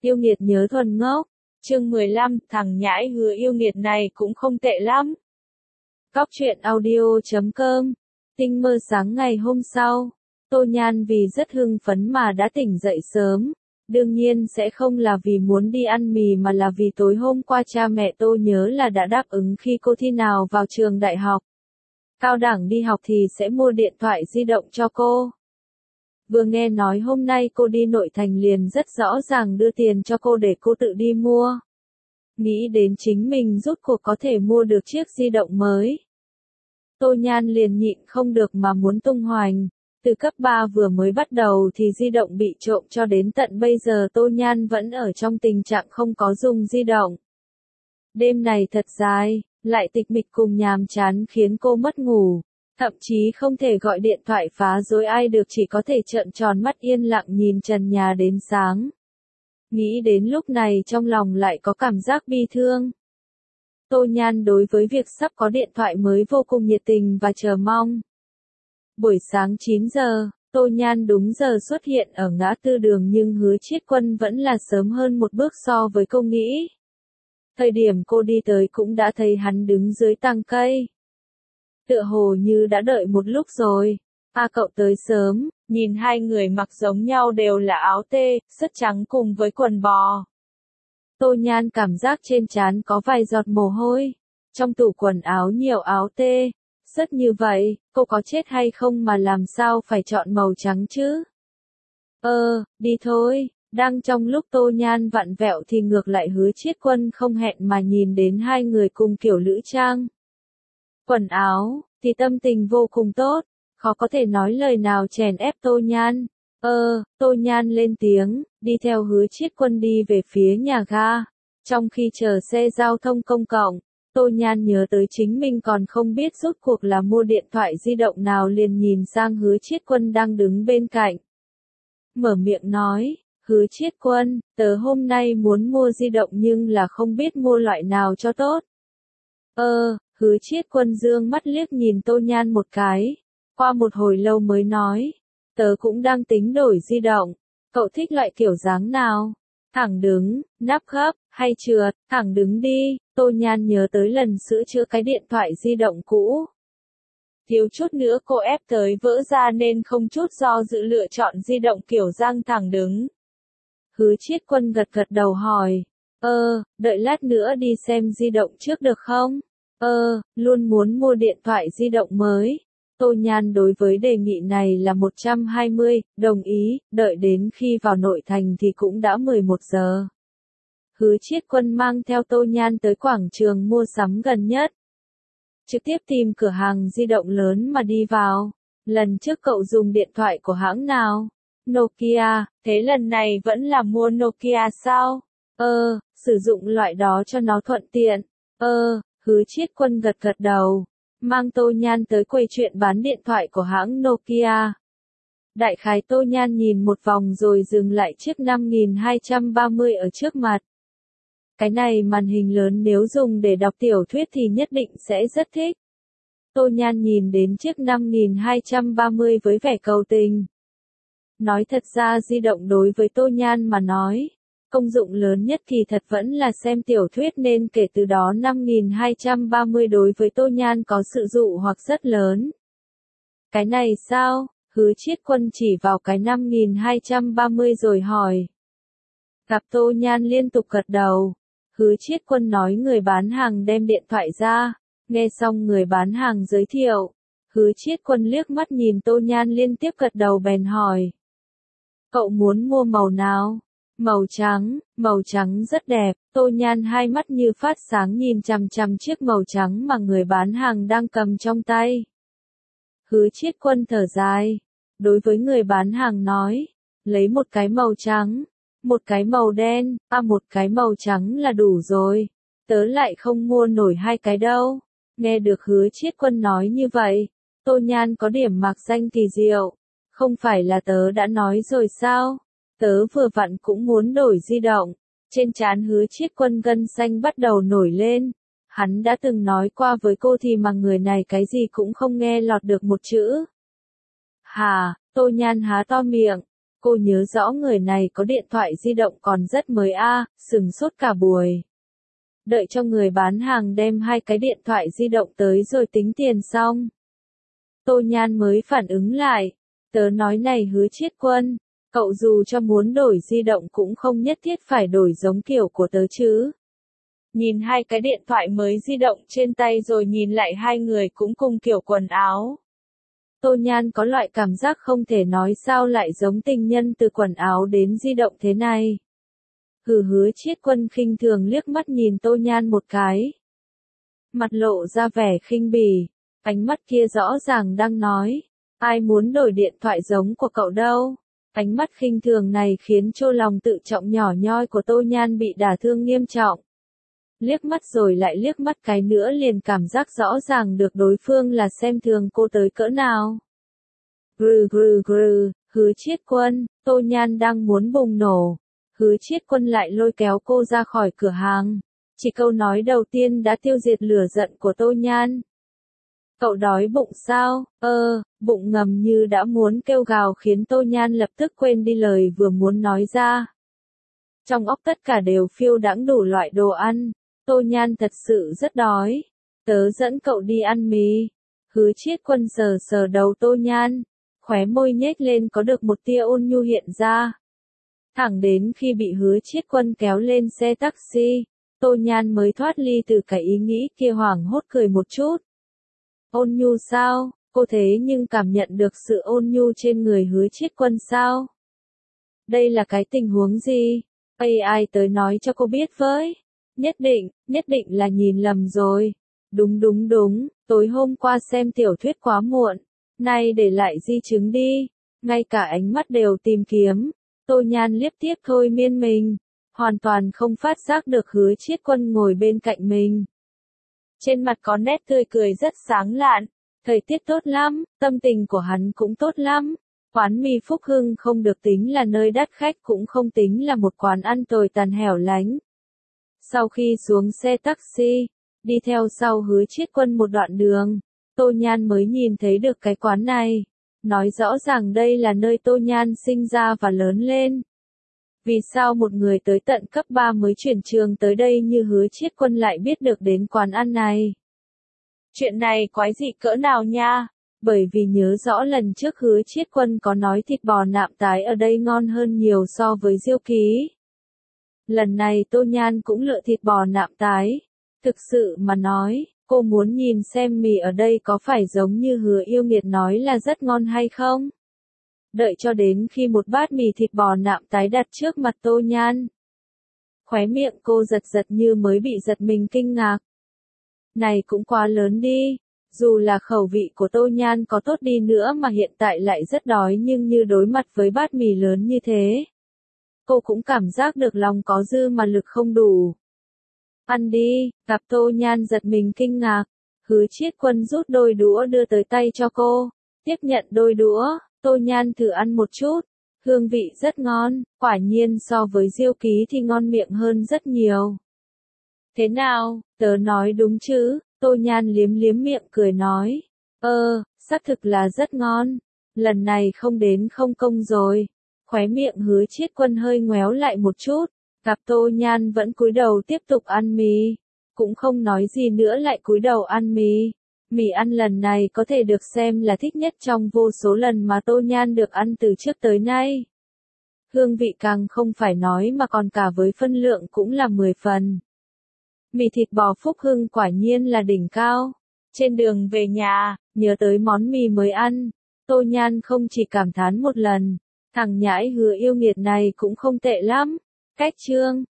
Yêu nghiệt nhớ thuần ngốc. Chương 15, thằng nhãi hứa yêu nghiệt này cũng không tệ lắm. Góc truyện audio.com. Tinh mơ sáng ngày hôm sau, Tô Nhan vì rất hưng phấn mà đã tỉnh dậy sớm. Đương nhiên sẽ không là vì muốn đi ăn mì mà là vì tối hôm qua cha mẹ Tô nhớ là đã đáp ứng khi cô thi nào vào trường đại học. Cao đẳng đi học thì sẽ mua điện thoại di động cho cô. Vừa nghe nói hôm nay cô đi nội thành liền rất rõ ràng đưa tiền cho cô để cô tự đi mua. Nghĩ đến chính mình rút cuộc có thể mua được chiếc di động mới. Tô Nhan liền nhịn không được mà muốn tung hoành. Từ cấp 3 vừa mới bắt đầu thì di động bị trộm cho đến tận bây giờ Tô Nhan vẫn ở trong tình trạng không có dùng di động. Đêm này thật dài, lại tịch mịch cùng nhàm chán khiến cô mất ngủ. Thậm chí không thể gọi điện thoại phá rối ai được, chỉ có thể trợn tròn mắt yên lặng nhìn trần nhà đến sáng. Nghĩ đến lúc này trong lòng lại có cảm giác bi thương. Tô Nhan đối với việc sắp có điện thoại mới vô cùng nhiệt tình và chờ mong. Buổi sáng 9 giờ, Tô Nhan đúng giờ xuất hiện ở ngã tư đường nhưng Hứa Chiết Quân vẫn là sớm hơn một bước so với cô nghĩ. Thời điểm cô đi tới cũng đã thấy hắn đứng dưới tàng cây. Tựa hồ như đã đợi một lúc rồi. Cậu tới sớm, nhìn hai người mặc giống nhau đều là áo tê, sứt trắng cùng với quần bò. Tô Nhan cảm giác trên trán có vài giọt mồ hôi. Trong tủ quần áo nhiều áo tê, sứt như vậy, cô có chết hay không mà làm sao phải chọn màu trắng chứ? Đi thôi. Đang trong lúc Tô Nhan vặn vẹo thì ngược lại Hứa Chiết Quân không hẹn mà nhìn đến hai người cùng kiểu lữ trang. Quần áo, thì tâm tình vô cùng tốt, khó có thể nói lời nào chèn ép Tô Nhan. Tô Nhan lên tiếng, đi theo Hứa Chiết Quân đi về phía nhà ga. Trong khi chờ xe giao thông công cộng, Tô Nhan nhớ tới chính mình còn không biết rốt cuộc là mua điện thoại di động nào liền nhìn sang Hứa Chiết Quân đang đứng bên cạnh. Mở miệng nói, Hứa Chiết Quân, tớ hôm nay muốn mua di động nhưng là không biết mua loại nào cho tốt. Hứa Chiết Quân dương mắt liếc nhìn Tô Nhan một cái. Qua một hồi lâu mới nói, tớ cũng đang tính đổi di động. Cậu thích loại kiểu dáng nào? Thẳng đứng, nắp gấp, hay trượt? Thẳng đứng đi. Tô Nhan nhớ tới lần sửa chữa cái điện thoại di động cũ. Thiếu chút nữa cô ép tới vỡ ra nên không chút do dự lựa chọn di động kiểu dáng thẳng đứng. Hứa Chiết Quân gật gật đầu hỏi, đợi lát nữa đi xem di động trước được không? Luôn muốn mua điện thoại di động mới. Tô Nhan đối với đề nghị này là 120, đồng ý, đợi đến khi vào nội thành thì cũng đã 11 giờ. Hứa Chiết Quân mang theo Tô Nhan tới quảng trường mua sắm gần nhất. Trực tiếp tìm cửa hàng di động lớn mà đi vào. Lần trước cậu dùng điện thoại của hãng nào? Nokia, thế lần này vẫn là mua Nokia sao? Sử dụng loại đó cho nó thuận tiện. Hứa Chiết Quân gật gật đầu, mang Tô Nhan tới quầy chuyện bán điện thoại của hãng Nokia. Đại khái Tô Nhan nhìn một vòng rồi dừng lại chiếc 5230 ở trước mặt. Cái này màn hình lớn nếu dùng để đọc tiểu thuyết thì nhất định sẽ rất thích. Tô Nhan nhìn đến chiếc 5230 với vẻ cầu tình. Nói thật ra di động đối với Tô Nhan mà nói, công dụng lớn nhất kỳ thật vẫn là xem tiểu thuyết nên kể từ đó 5230 đối với Tô Nhan có sự dụ hoặc rất lớn. Cái này sao? Hứa Chiết Quân chỉ vào cái 5230 rồi hỏi. Gặp Tô Nhan liên tục gật đầu. Hứa Chiết Quân nói người bán hàng đem điện thoại ra. Nghe xong người bán hàng giới thiệu. Hứa Chiết Quân liếc mắt nhìn Tô Nhan liên tiếp gật đầu bèn hỏi. Cậu muốn mua màu nào? Màu trắng rất đẹp. Tô Nhan hai mắt như phát sáng nhìn chằm chằm chiếc màu trắng mà người bán hàng đang cầm trong tay. Hứa Chiết Quân thở dài. Đối với người bán hàng nói, lấy một cái màu trắng, một cái màu đen, một cái màu trắng là đủ rồi. Tớ lại không mua nổi hai cái đâu. Nghe được Hứa Chiết Quân nói như vậy, Tô Nhan có điểm mạc danh kỳ diệu. Không phải là tớ đã nói rồi sao? Tớ vừa vặn cũng muốn đổi di động. Trên trán Hứa Chiết Quân gân xanh bắt đầu nổi lên. Hắn đã từng nói qua với cô thì mà người này cái gì cũng không nghe lọt được một chữ. Tô Nhan há to miệng. Cô nhớ rõ người này có điện thoại di động còn rất mới sửng sốt cả buổi. Đợi cho người bán hàng đem 2 cái điện thoại di động tới rồi tính tiền xong. Tô Nhan mới phản ứng lại. Tớ nói này Hứa Chiết Quân, cậu dù cho muốn đổi di động cũng không nhất thiết phải đổi giống kiểu của tớ chứ. Nhìn 2 cái điện thoại mới di động trên tay rồi nhìn lại 2 người cũng cùng kiểu quần áo. Tô Nhan có loại cảm giác không thể nói sao lại giống tình nhân từ quần áo đến di động thế này. Hứa Chiết Quân khinh thường liếc mắt nhìn Tô Nhan một cái. Mặt lộ ra vẻ khinh bỉ, ánh mắt kia rõ ràng đang nói, ai muốn đổi điện thoại giống của cậu đâu. Ánh mắt khinh thường này khiến cho lòng tự trọng nhỏ nhoi của Tô Nhan bị đả thương nghiêm trọng. Liếc mắt rồi lại liếc mắt cái nữa liền cảm giác rõ ràng được đối phương là xem thường cô tới cỡ nào. Hứa Chiết Quân, Tô Nhan đang muốn bùng nổ. Hứa Chiết Quân lại lôi kéo cô ra khỏi cửa hàng. Chỉ câu nói đầu tiên đã tiêu diệt lửa giận của Tô Nhan. Cậu đói bụng sao? Bụng ngầm như đã muốn kêu gào khiến Tô Nhan lập tức quên đi lời vừa muốn nói ra. Trong óc tất cả đều phiêu đãng đủ loại đồ ăn. Tô Nhan thật sự rất đói. Tớ dẫn cậu đi ăn mì. Hứa Chiết Quân sờ sờ đầu Tô Nhan. Khóe môi nhếch lên có được một tia ôn nhu hiện ra. Thẳng đến khi bị Hứa Chiết Quân kéo lên xe taxi, Tô Nhan mới thoát ly từ cái ý nghĩ kia hoảng hốt cười một chút. Ôn nhu sao? Cô thế nhưng cảm nhận được sự ôn nhu trên người Hứa Chiết Quân sao? Đây là cái tình huống gì? Ai tới nói cho cô biết với. Nhất định là nhìn lầm rồi. Đúng, tối hôm qua xem tiểu thuyết quá muộn. Nay để lại di chứng đi. Ngay cả ánh mắt đều tìm kiếm. Tô Nhan liếc tiếp thôi miên mình. Hoàn toàn không phát giác được Hứa Chiết Quân ngồi bên cạnh mình. Trên mặt có nét tươi cười rất sáng lạn. Thời tiết tốt lắm, tâm tình của hắn cũng tốt lắm. Quán mì Phúc Hưng không được tính là nơi đắt khách cũng không tính là một quán ăn tồi tàn hẻo lánh. Sau khi xuống xe taxi, đi theo sau Hứa Chiết Quân một đoạn đường, Tô Nhan mới nhìn thấy được cái quán này. Nói rõ ràng đây là nơi Tô Nhan sinh ra và lớn lên. Vì sao một người tới tận cấp 3 mới chuyển trường tới đây như Hứa Chiết Quân lại biết được đến quán ăn này? Chuyện này quái dị cỡ nào nha? Bởi vì nhớ rõ lần trước Hứa Chiết Quân có nói thịt bò nạm tái ở đây ngon hơn nhiều so với Diêu Ký. Lần này Tô Nhan cũng lựa thịt bò nạm tái. Thực sự mà nói, cô muốn nhìn xem mì ở đây có phải giống như Hứa Yêu Nghiệt nói là rất ngon hay không? Đợi cho đến khi một bát mì thịt bò nạm tái đặt trước mặt Tô Nhan. Khóe miệng cô giật như mới bị giật mình kinh ngạc. Này cũng quá lớn đi. Dù là khẩu vị của Tô Nhan có tốt đi nữa mà hiện tại lại rất đói nhưng như đối mặt với bát mì lớn như thế. Cô cũng cảm giác được lòng có dư mà lực không đủ. Ăn đi, gặp Tô Nhan giật mình kinh ngạc. Hứa Chiết Quân rút đôi đũa đưa tới tay cho cô. Tiếp nhận đôi đũa, Tô Nhan thử ăn một chút. Hương vị rất ngon, quả nhiên so với Diêu Ký thì ngon miệng hơn rất nhiều. Thế nào, tớ nói đúng chứ? Tô Nhan liếm miệng cười nói. Xác thực là rất ngon. Lần này không đến không công rồi. Khóe miệng Hứa Chiết Quân hơi ngoéo lại một chút. Gặp Tô Nhan vẫn cúi đầu tiếp tục ăn mì. Cũng không nói gì nữa lại cúi đầu ăn mì. Mì ăn lần này có thể được xem là thích nhất trong vô số lần mà Tô Nhan được ăn từ trước tới nay. Hương vị càng không phải nói mà còn cả với phân lượng cũng là 10 phần. Mì thịt bò Phúc Hưng quả nhiên là đỉnh cao. Trên đường về nhà, nhớ tới món mì mới ăn, Tô Nhan không chỉ cảm thán một lần, thằng nhãi Hứa Yêu Nghiệt này cũng không tệ lắm. Cách chương